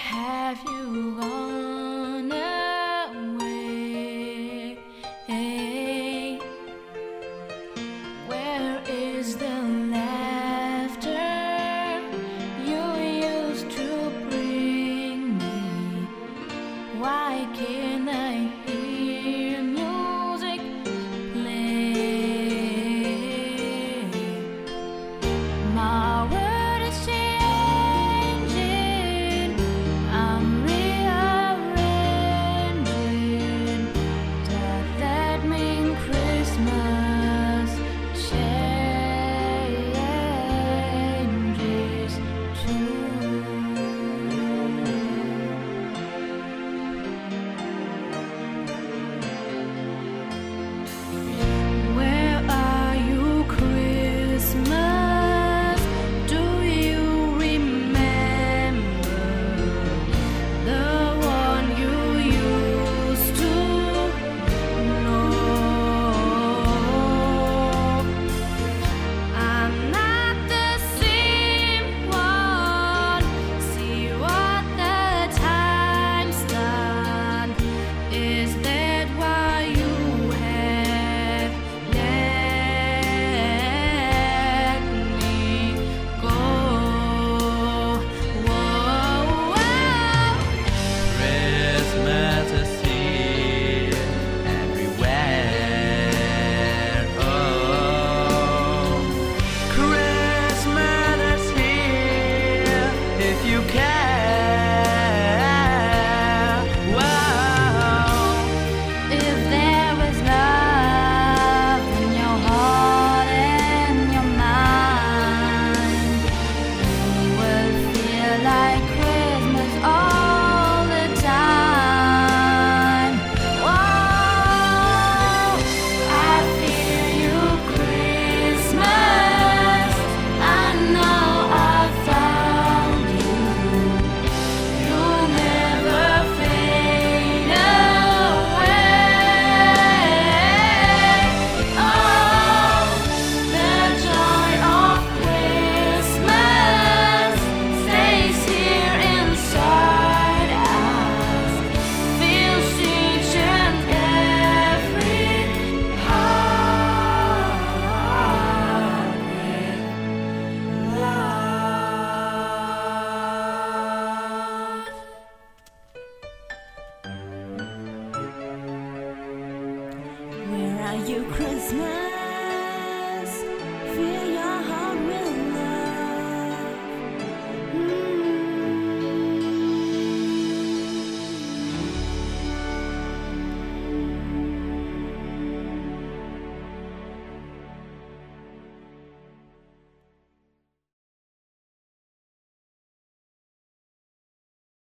have you gone away? Where is the laughter you used to bring me? Why can't I hear music play? My world is changing, I'm rearranging. Does that mean Christmas changes too? Where are you, Christmas? Do you remember the one you used to know? I'm not the same one. See what the time's done. Is that why you have let me go? Whoa, Christmas is here everywhere. Oh, Christmas is here if you care. Wow. if there was love in your heart and your mind, you would feel like Christmas all the time. Whoa, I feel you, Christmas. I know I found you. You'll never fade away. Oh, the joy of Christmas stays here inside us. Fills each and every heart with love. Where are you, Christmas?